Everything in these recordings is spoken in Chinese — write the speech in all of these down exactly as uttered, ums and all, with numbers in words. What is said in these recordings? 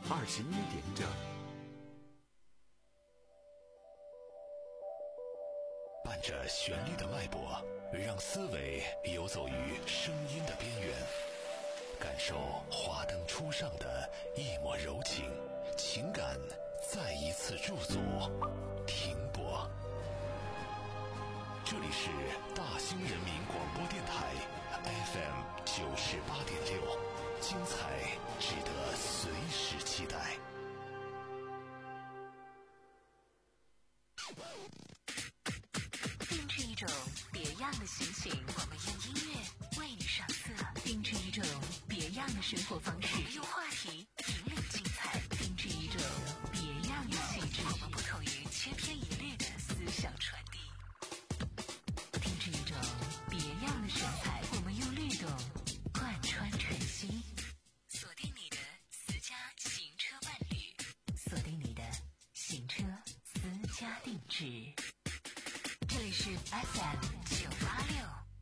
二十一点整。 伴着旋律的脉搏，让思维游走于声音的边缘，感受华灯初上的一抹柔情，情感再一次驻足停泊。这里是大兴人民广播电台 F M 九十八点六，精彩值得随时期待。 定制一种别样的心情，我们用音乐为你上色；定制一种别样的生活方式，我们用话题引领精彩；定制一种别样的气质，我们不同于千篇一律的思想传递；定制一种别样的神采，我们用律动贯穿晨曦。锁定你的私家行车伴侣，锁定你的行车私家定制。这里是 F M 九八六。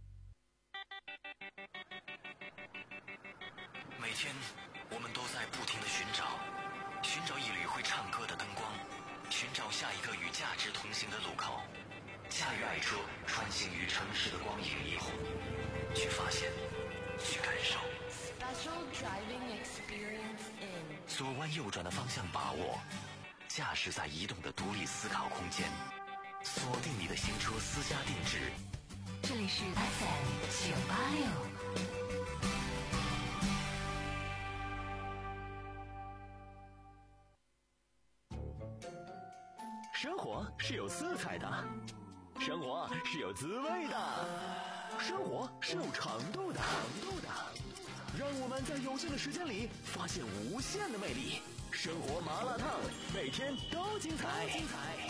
每天我们都在不停地寻找，寻找一缕会唱歌的灯光，寻找下一个与价值同行的路口。驾驭爱车，穿行于城市的光影霓虹，去发现，去感受。 Special driving experience in 左弯右转的方向把握，驾驶在移动的独立思考空间。锁定你的行车私家定制， 这里是 F M 九八六。 生活是有色彩的，生活是有滋味的，生活是有长度的。让我们在有限的时间里发现无限的魅力。生活麻辣烫，每天都精彩。精彩。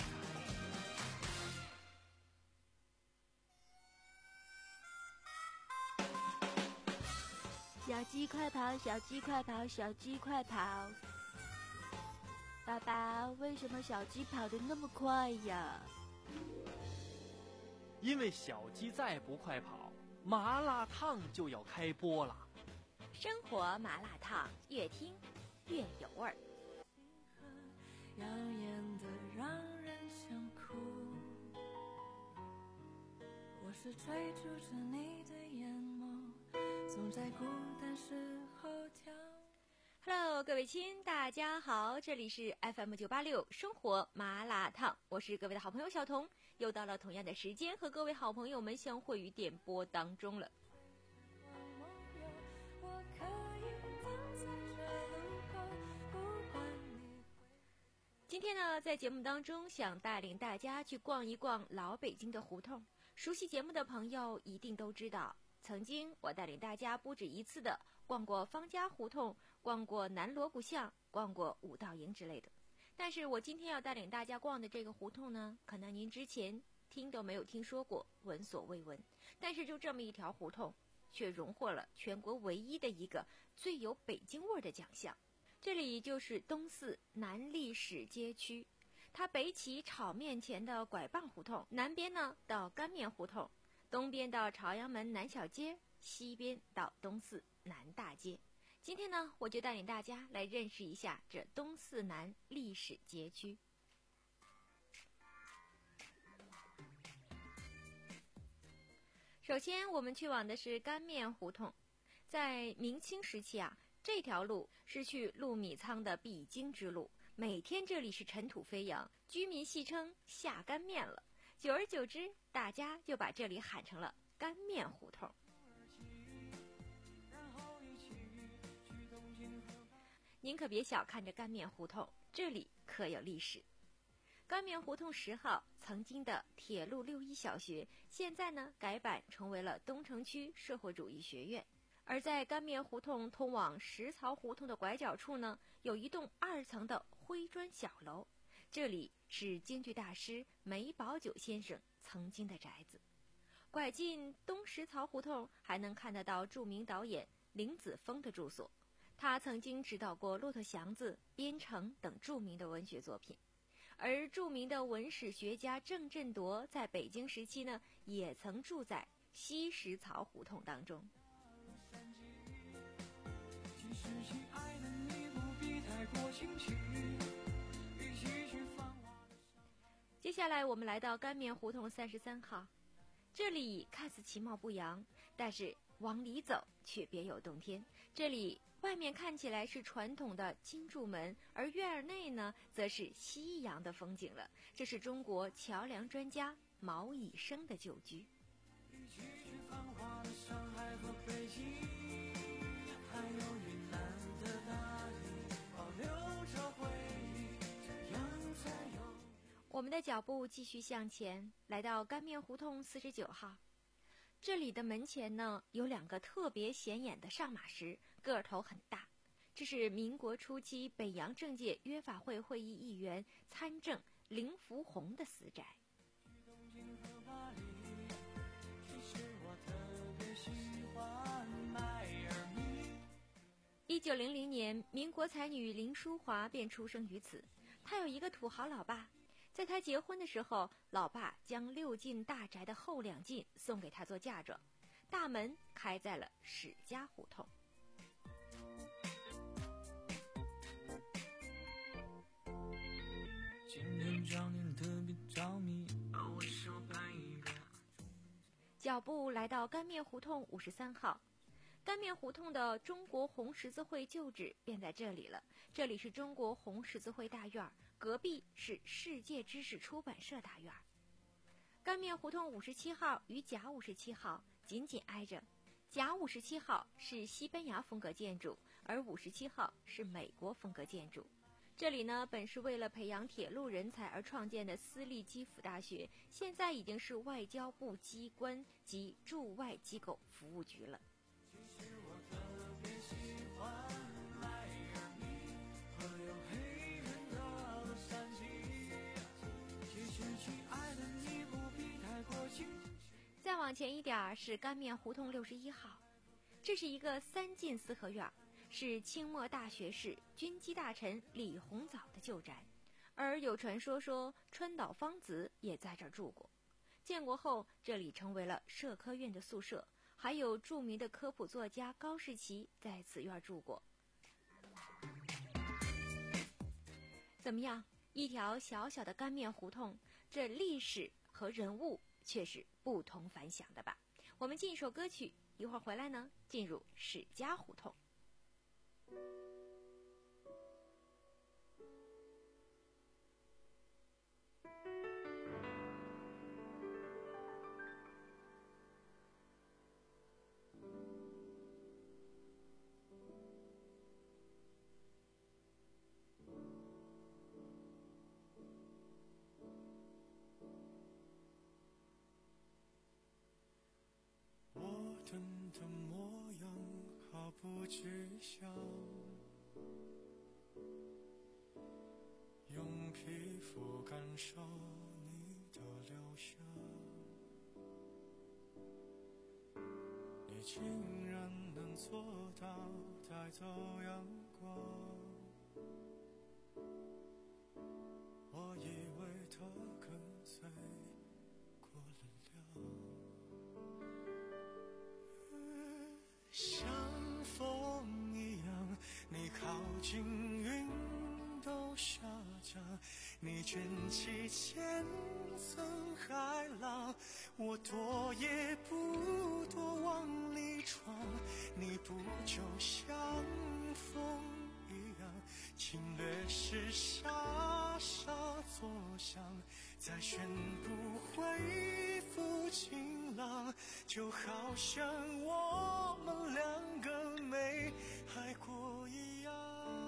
小鸡快跑，小鸡快跑，小鸡快跑！爸爸，为什么小鸡跑得那么快呀？ 因为小鸡再不快跑，麻辣烫就要开播了。 生活麻辣烫，越听越有味儿。 耀眼的让人想哭，我是追逐着你的眼眸，总在孤单时候眺。 Hello， 各位亲，大家好，这里是 F M 九八六生活麻辣烫，我是各位的好朋友小彤，又到了同样的时间和各位好朋友们相会于点播当中了。今天呢，在节目当中想带领大家去逛一逛老北京的胡同。熟悉节目的朋友一定都知道，曾经我带领大家不止一次的逛过方家胡同，逛过南锣鼓巷，逛过五道营之类的。但是我今天要带领大家逛的这个胡同呢，可能您之前听都没有听说过，闻所未闻。但是就这么一条胡同，却荣获了全国唯一的一个最有北京味的奖项。这里就是东四南历史街区，它北起炒面前的拐棒胡同，南边呢到干面胡同，东边到朝阳门南小街，西边到东四南大街。今天呢，我就带领大家来认识一下这东四南历史街区。首先我们去往的是干面胡同。在明清时期啊，这条路是去陆米仓的必经之路，每天这里是尘土飞扬，居民戏称下干面了。久而久之，大家就把这里喊成了干面胡同。您可别小看这干面胡同，这里可有历史。干面胡同十号曾经的铁路六一小学，现在呢改版成为了东城区社会主义学院。而在干面胡同通往石槽胡同的拐角处呢，有一栋二层的灰砖小楼，这里是京剧大师梅葆玖先生曾经的宅子。拐进东石槽胡同，还能看得到著名导演林子峰的住所，他曾经指导过《骆驼祥子》《边城》等著名的文学作品。而著名的文史学家郑振铎在北京时期呢，也曾住在西石槽胡同当中。 其实亲爱的你不必太过兴下来我们来到干面胡同三十三号，这里看似其貌不扬，但是往里走却别有洞天。这里外面看起来是传统的金柱门，而院儿内呢则是西洋的风景了。这是中国桥梁专家毛以升的旧居。我们的脚步继续向前，来到干面胡同四十九号。这里的门前呢有两个特别显眼的上马石，个头很大。这是民国初期北洋政界约法会会议议员参政林福洪的私宅。一九零零年，民国才女林淑华便出生于此。她有一个土豪老爸，在她结婚的时候，老爸将六进大宅的后两进送给她做嫁妆，大门开在了史家胡同。今天找你特别着迷，把我手拍一个。脚步来到干面胡同五十三号。干面胡同的中国红十字会旧址便在这里了。这里是中国红十字会大院，隔壁是世界知识出版社大院。干面胡同五十七号与甲五十七号紧紧挨着，甲五十七号是西班牙风格建筑，而五十七号是美国风格建筑。这里呢，本是为了培养铁路人才而创建的私立基辅大学，现在已经是外交部机关及驻外机构服务局了。再往前一点是干面胡同六十一号，这是一个三进四合院，是清末大学士、军机大臣李鸿藻的旧宅，而有传说说川岛芳子也在这儿住过。建国后，这里成为了社科院的宿舍，还有著名的科普作家高士奇在此院住过。怎么样？一条小小的干面胡同，这历史和人物却是不同凡响的吧？我们进一首歌曲，一会儿回来呢，进入史家胡同。 等的模样毫不知晓，用皮肤感受你的留下，你竟然能做到带走阳光，我以为它跟随过了量，像风一样，你靠近云都下降，你卷起千层海浪，我躲也不躲往里闯，你不就像风一样，侵略时傻傻作响，再宣布恢复晴朗，就好像我们两个没爱过一样。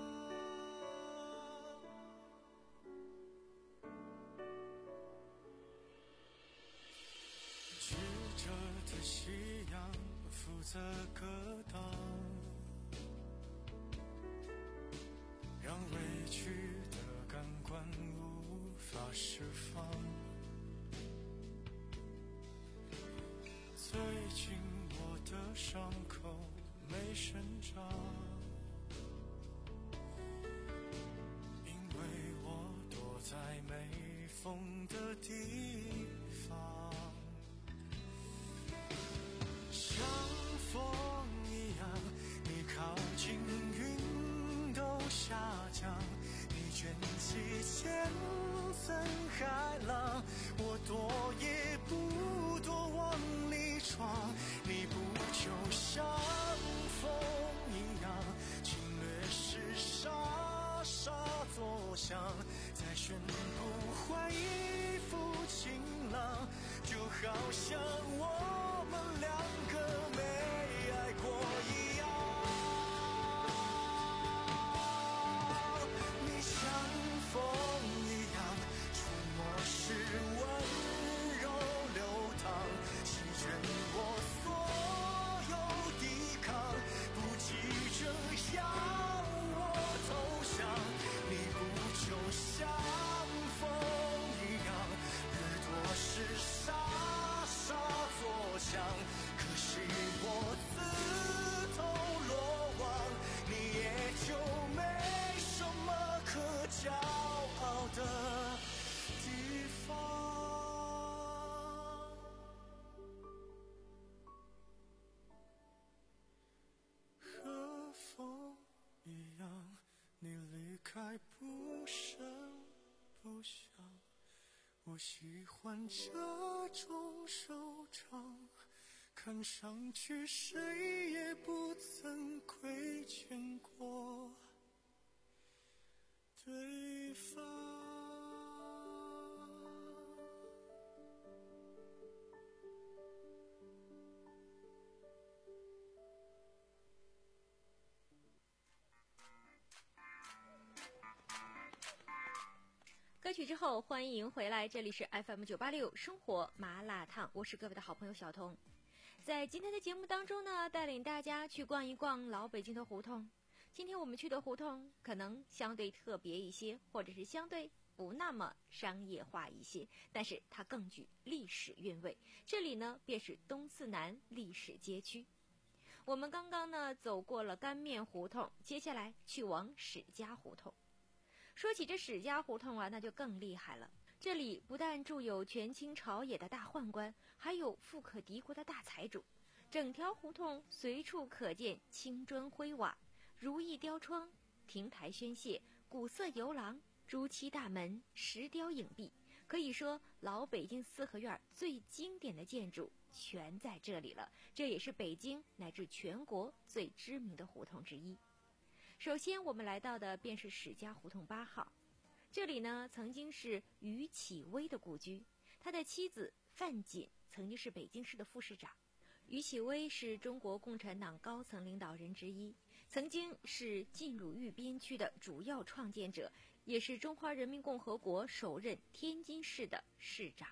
直着的夕阳负责格挡，让委屈的感官无法释放。最近我的伤口没生长，因为我躲在没风的地方，像风一样，你靠近云都下降，你卷起千曾海浪，我躲也不躲往里闯。你不就像风一样，侵略时傻傻作响，再宣布换一副晴朗，就好像我们两个没爱过一样。你像风一样，出没时温柔流淌，席卷我所有抵抗，不急着要我投降。你不就像风一样，耳朵是沙沙作响，可惜我自投罗网，你也就没什么可骄傲的地方。和风一样，你离开不声不响，我喜欢这种收场，看上去谁也不曾亏欠过对方。 歌曲之后，欢迎回来，这里是 F M 九八六生活麻辣烫，我是各位的好朋友小彤。在今天的节目当中呢，带领大家去逛一逛老北京的胡同。今天我们去的胡同可能相对特别一些，或者是相对不那么商业化一些，但是它更具历史韵味。这里呢，便是东四南历史街区。我们刚刚呢走过了干面胡同，接下来去往史家胡同。说起这史家胡同啊，那就更厉害了。这里不但住有权倾朝野的大宦官，还有富可敌国的大财主。整条胡同随处可见青砖灰瓦、如意雕窗、亭台轩榭、古色游廊、朱漆大门、石雕影壁，可以说老北京四合院最经典的建筑全在这里了。这也是北京乃至全国最知名的胡同之一。首先我们来到的便是史家胡同八号，这里呢曾经是于启微的故居，他的妻子范锦曾经是北京市的副市长。于启微是中国共产党高层领导人之一，曾经是晋汝豫边区的主要创建者，也是中华人民共和国首任天津市的市长。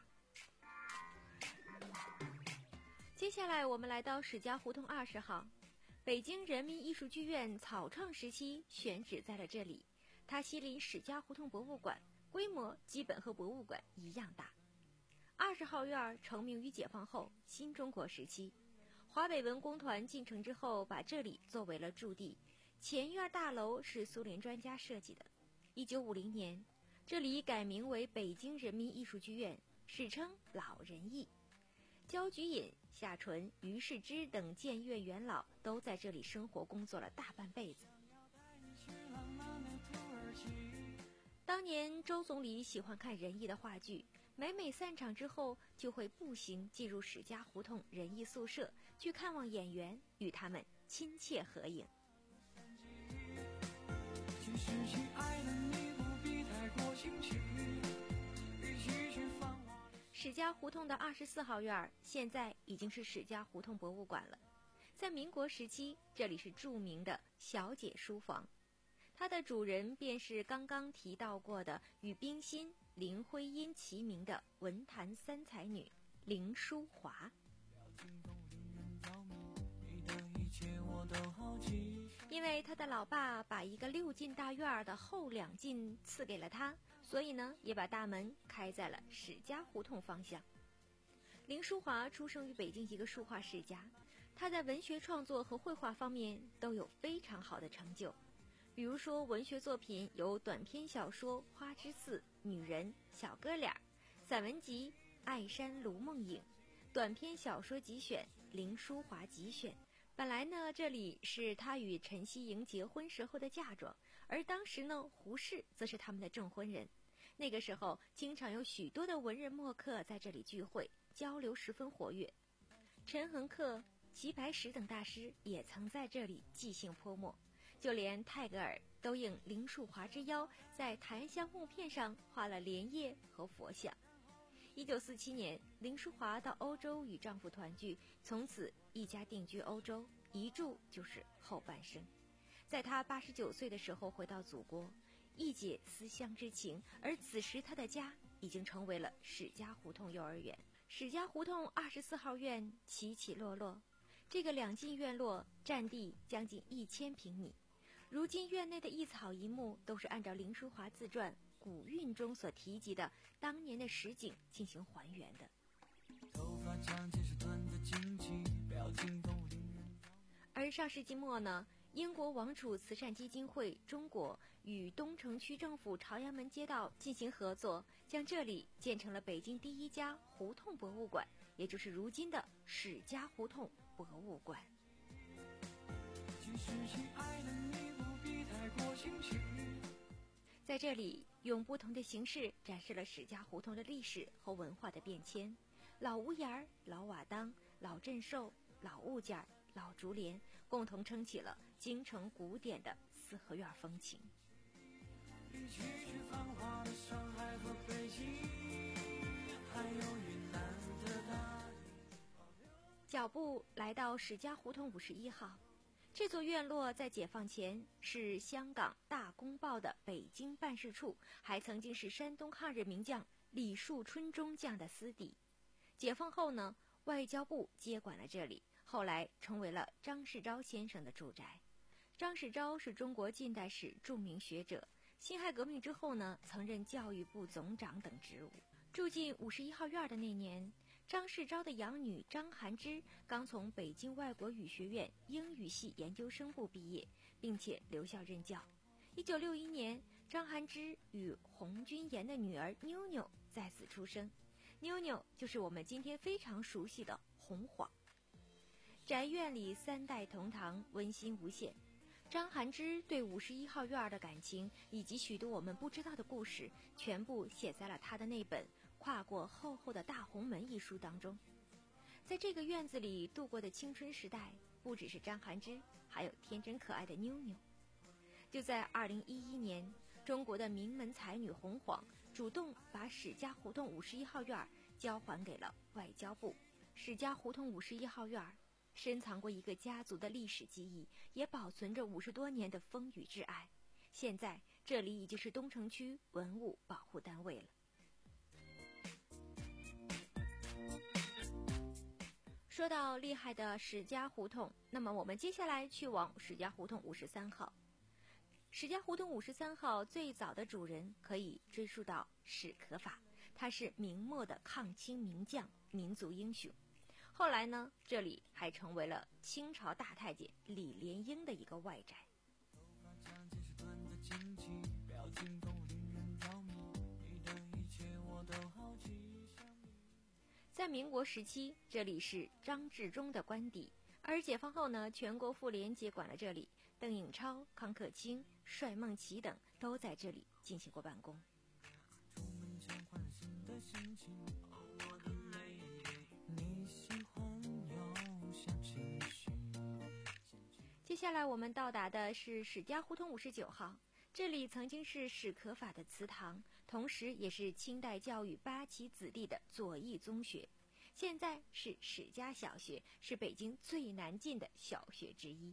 接下来我们来到史家胡同二十号，北京人民艺术剧院草创时期选址在了这里，它毗邻史家胡同博物馆，规模基本和博物馆一样大。二十号院成名于解放后新中国时期，华北文工团进城之后，把这里作为了驻地。前院大楼是苏联专家设计的。一九五零年，这里改名为北京人民艺术剧院，史称老人艺。焦菊隐、夏纯、于世之等建院元老都在这里生活工作了大半辈子。当年周总理喜欢看仁义的话剧，每每散场之后就会步行进入史家胡同仁义宿舍，去看望演员，与他们亲切合影。史家胡同的二十四号院现在已经是史家胡同博物馆了。在民国时期，这里是著名的小姐书房，它的主人便是刚刚提到过的与冰心、林徽因齐名的文坛三才女凌淑华。因为他的老爸把一个六进大院的后两进赐给了他，所以呢也把大门开在了史家胡同方向。凌淑华出生于北京一个书画世家，他在文学创作和绘画方面都有非常好的成就。比如说文学作品有短篇小说《花之寺》《女人》《小哥俩》，散文集《爱山卢梦影》，短篇小说集选《凌淑华集选》。本来呢，这里是他与陈希莹结婚时候的嫁妆，而当时呢，胡适则是他们的证婚人。 那个时候经常有许多的文人墨客在这里聚会，交流十分活跃。陈恒恪、齐白石等大师也曾在这里即兴泼墨，就连泰戈尔都应林淑华之邀，在檀香木片上画了莲叶和佛像。一九四七年，林淑华到欧洲与丈夫团聚，从此一家定居欧洲，一住就是后半生。在她八十九岁的时候回到祖国，一解思乡之情，而此时她的家已经成为了史家胡同幼儿园。史家胡同二十四号院起起落落，这个两进院落占地将近一千平米。如今院内的一草一木都是按照林淑华自传《古韵》中所提及的当年的实景进行还原的。而上世纪末呢，英国王储慈善基金会中国与东城区政府朝阳门街道进行合作，将这里建成了北京第一家胡同博物馆，也就是如今的史家胡同博物馆。在这里用不同的形式展示了史家胡同的历史和文化的变迁，老屋檐、老瓦当、老镇寿、老物件、老竹帘共同撑起了京城古典的四合院风情。脚步来到史家胡同五十一号，这座院落在解放前是香港大公报的北京办事处，还曾经是山东抗日名将李树春中将的私邸。解放后呢，外交部接管了这里，后来成为了张世钊先生的住宅。张世钊是中国近代史著名学者，辛亥革命之后呢，曾任教育部总长等职务。住进五十一号院的那年，张世钊的养女张含之刚从北京外国语学院英语系研究生部毕业，并且留校任教。一九六一年，张含之与洪君言的女儿妞妞在此出生，妞妞就是我们今天非常熟悉的洪晃。宅院里三代同堂，温馨无限。张含之对五十一号院的感情以及许多我们不知道的故事，全部写在了他的那本《跨过厚厚的大红门》一书当中。在这个院子里度过的青春时代，不只是张含之，还有天真可爱的妞妞。就在二零一一年，中国的名门才女洪晃主动把史家胡同五十一号院交还给了外交部。史家胡同五十一号院深藏过一个家族的历史记忆，也保存着五十多年的风雨之爱。现在这里已经是东城区文物保护单位了。说到厉害的史家胡同，那么我们接下来去往史家胡同五十三号。史家胡同五十三号最早的主人可以追溯到史可法，他是明末的抗清名将、民族英雄。后来呢，这里还成为了清朝大太监李莲英的一个外宅。在民国时期，这里是张治中的官邸，而解放后呢，全国妇联接管了这里，邓颖超、康可清、帅梦琪等都在这里进行过办公。接下来我们到达的是史家胡同五十九号，这里曾经是史可法的祠堂，同时也是清代教育八旗子弟的左翼宗学。现在是史家小学，是北京最难进的小学之一。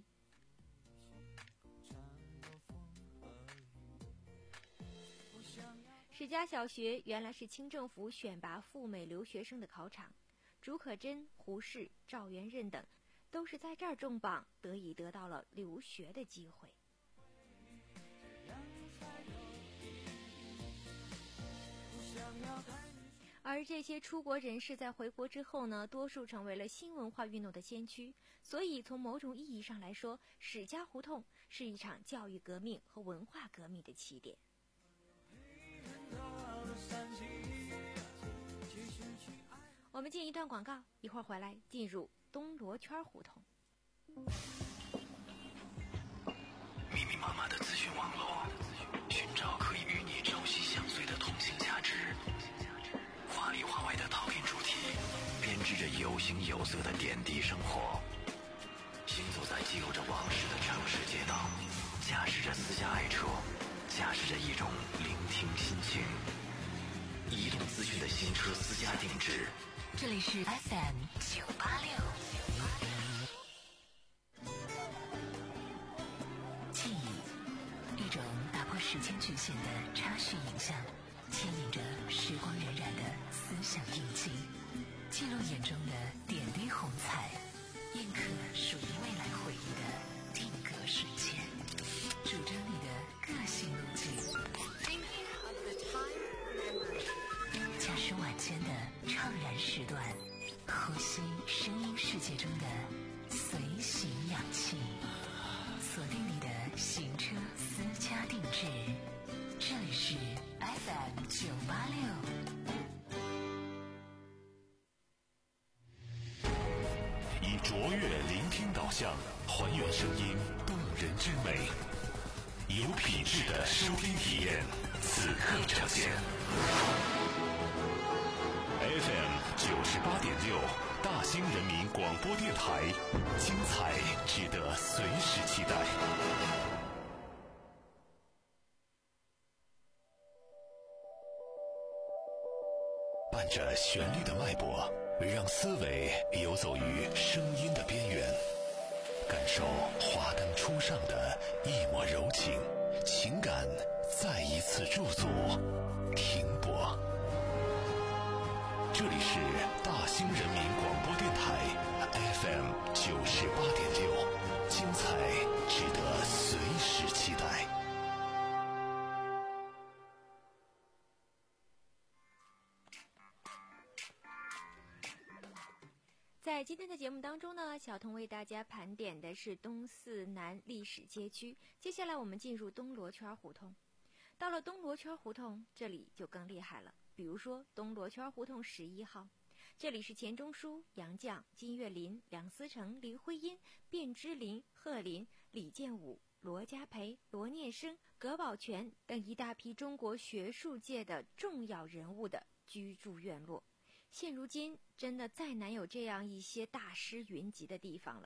史家小学原来是清政府选拔赴美留学生的考场，竺可桢、胡适、赵元任等都是在这儿中榜，得以得到了留学的机会。而这些出国人士在回国之后呢，多数成为了新文化运动的先驱，所以从某种意义上来说，史家胡同是一场教育革命和文化革命的起点。我们进一段广告，一会儿回来进入东罗圈胡同。 密密麻麻的资讯网络，寻找可以与你朝夕相随的同行着有形有色的点滴生活，行走在记录着往事的城市街道，驾驶着私家爱车，驾驶着一种聆听心情。移动资讯的新车私家定制， 这里是 F M 九八六。记忆，一种打破时间局限的插叙影像，牵引着时光荏苒的思想印记，记录眼中的点滴红彩，印刻属于未来回忆的定格瞬间，主张你的个性路径。驾驶晚间的怅然时段，呼吸声音世界中的随行氧气，锁定你的行车私家定制，这里是 F M 九八六。 以卓越聆听导向，还原声音动人之美，有品质的收听体验，此刻呈现。F M 九十八点六，大兴人民广播电台，精彩值得随时期待。伴着旋律的脉搏，让思维游走于声音的边缘，感受华灯初上的一抹柔情，情感再一次驻足停泊。这里是大兴人民广播电台 F M 九十八点六，精彩值得随时期待。 在今天的节目当中呢，小童为大家盘点的是东四南历史街区。接下来我们进入东罗圈胡同。到了东罗圈胡同，这里就更厉害了。比如说东罗圈胡同十一号，这里是钱钟书、杨绛、金岳霖、梁思成、林徽因、卞之琳、贺林、李建武、罗家培、罗念生、葛宝全等一大批中国学术界的重要人物的居住院落。现如今真的再难有这样一些大师云集的地方了。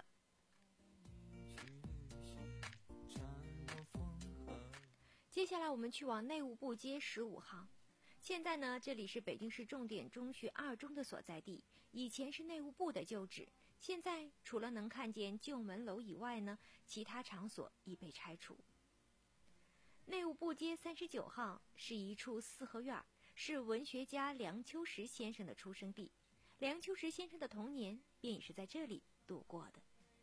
接下来我们去往内务部街十五号。现在呢，这里是北京市重点中学二中的所在地，以前是内务部的旧址，现在除了能看见旧门楼以外呢，其他场所已被拆除。内务部街三十九号是一处四合院，是文学家梁秋实先生的出生地，梁秋实先生的童年便也是在这里度过的。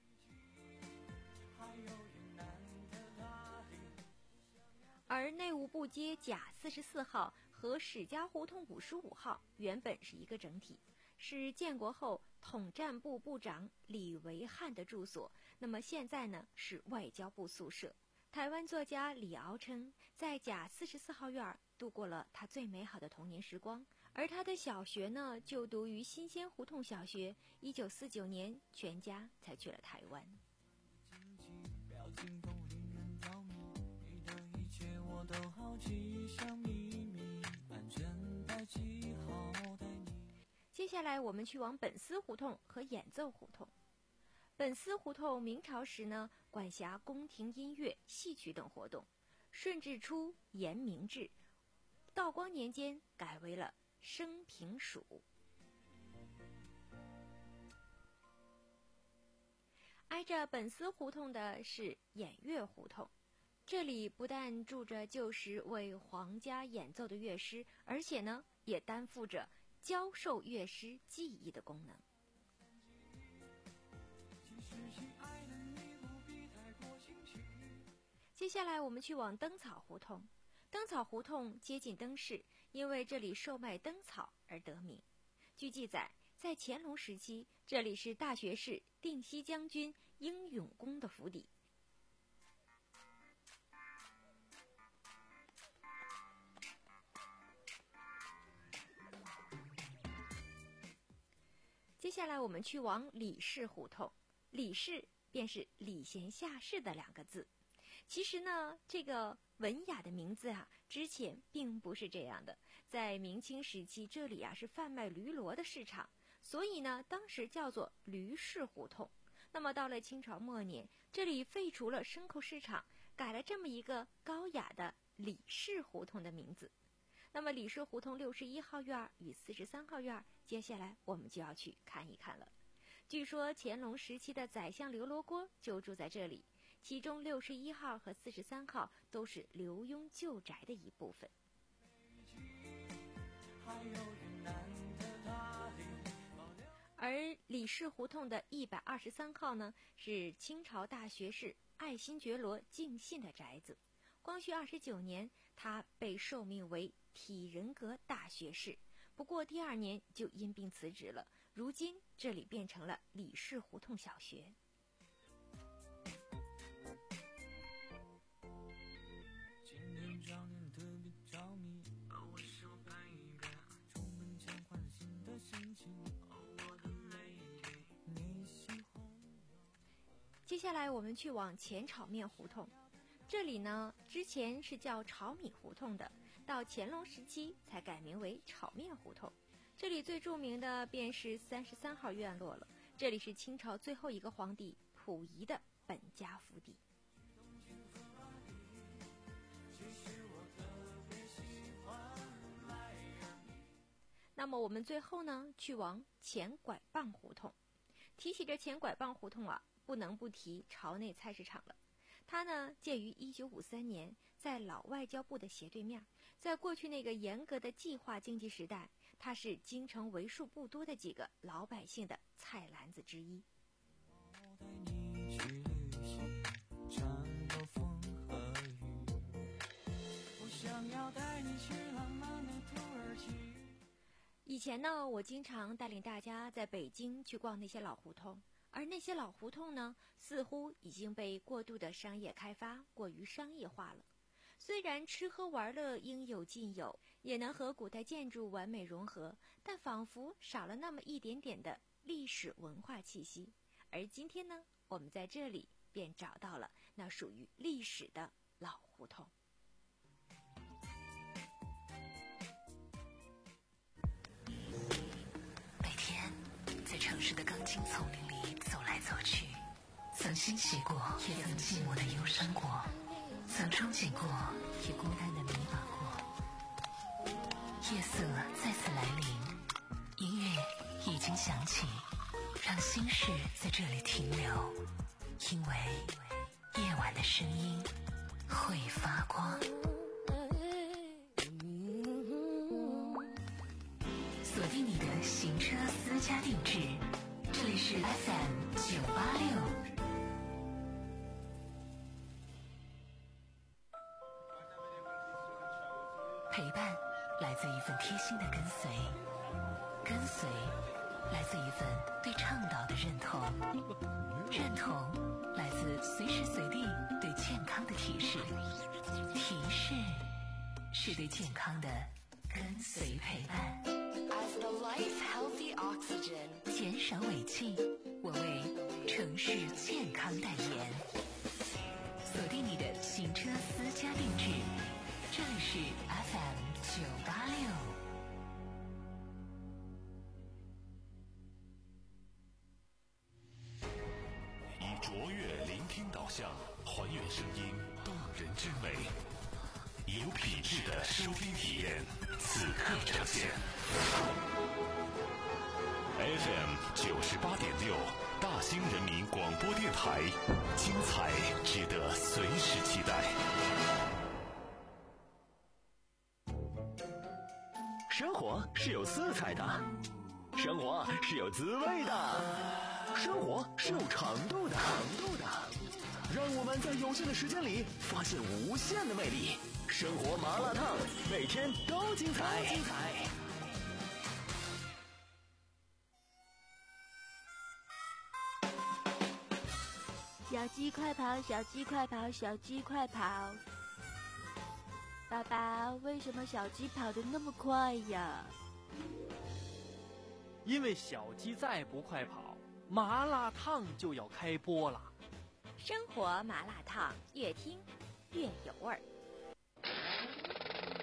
而内务部街甲四十四号和史家胡同五十五号原本是一个整体，是建国后统战部部长李维汉的住所。那么现在呢，是外交部宿舍。台湾作家李敖称，在甲四十四号院度过了他最美好的童年时光，而他的小学呢，就读于新鲜胡同小学。一九四九年，全家才去了台湾。接下来我们去往本司胡同和演奏胡同。本司胡同明朝时呢，管辖宫廷音乐、戏曲等活动。顺治初严明制，道光年间改为了升平署。挨着本司胡同的是演乐胡同，这里不但住着旧时为皇家演奏的乐师，而且呢，也担负着教授乐师技艺的功能。接下来我们去往灯草胡同。灯草胡同接近灯市，因为这里售卖灯草而得名。据记载，在乾隆时期，这里是大学士定西将军英永公的府邸。接下来我们去往李氏胡同。李氏便是礼贤下士的两个字。其实呢，这个文雅的名字啊，之前并不是这样的。在明清时期，这里啊是贩卖驴骡的市场， 所以呢，当时叫做驴市胡同。那么到了清朝末年，这里废除了牲口市场，改了这么一个高雅的李氏胡同的名字。那么李氏胡同六十一号院与四十三号院，接下来我们就要去看一看了。据说乾隆时期的宰相刘罗锅就住在这里，其中六十一号和四十三号都是刘墉旧宅的一部分。而李氏胡同的一百二十三号呢，是清朝大学士爱新觉罗敬信的宅子。光绪二十九年，他被受命为体仁阁大学士，不过第二年就因病辞职了。如今这里变成了李氏胡同小学。 今天少年特别着迷，哦，我手拍一个，出门前换新的心情，哦，我的 lady， 你喜欢。 接下来我们去往前炒面胡同，这里呢之前是叫炒米胡同的，到乾隆时期才改名为炒面胡同。这里最著名的便是三十三号院落了，这里是清朝最后一个皇帝溥仪的本家府邸。那么我们最后呢，去往前拐棒胡同。提起这前拐棒胡同啊，不能不提朝内菜市场了。它呢建于一九五三年，在老外交部的斜对面。在过去那个严格的计划经济时代，它是京城为数不多的几个老百姓的菜篮子之一。以前呢，我经常带领大家在北京去逛那些老胡同，而那些老胡同呢，似乎已经被过度的商业开发过于商业化了。虽然吃喝玩乐应有尽有，也能和古代建筑完美融合，但仿佛少了那么一点点的历史文化气息。而今天呢，我们在这里便找到了那属于历史的老胡同。 每天在城市的钢筋丛林里走来走去，曾欣喜过，也曾寂寞的忧伤过，曾憧憬过，也孤单的迷茫过。夜色再次来临，音乐已经响起，让心事在这里停留，因为夜晚的声音会发光。锁定你的行车私家定制，这里是 F M 九八六。陪伴来自一份贴心的跟随，跟随来自一份对倡导的认同，认同来自随时随地对健康的提示，提示是对健康的跟随陪伴。As the life healthy oxygen， 减少尾气，我为城市健康代言。锁定你的行车私家定制，这里是 F M 九八六。 以卓越聆听导向，还原声音动人之美，有品质的收听体验，此刻呈现。F M 九十八点六，大兴人民广播电台，精彩值得随时期待。 生活是有色彩的，生活是有滋味的，生活是有长度的，长度的。让我们在有限的时间里发现无限的魅力。生活麻辣烫，每天都精彩，精彩。 小鸡快跑，小鸡快跑，小鸡快跑！爸爸，为什么小鸡跑得那么快呀？ 因为小鸡再不快跑，麻辣烫就要开播了。 生活麻辣烫，越听越有味儿。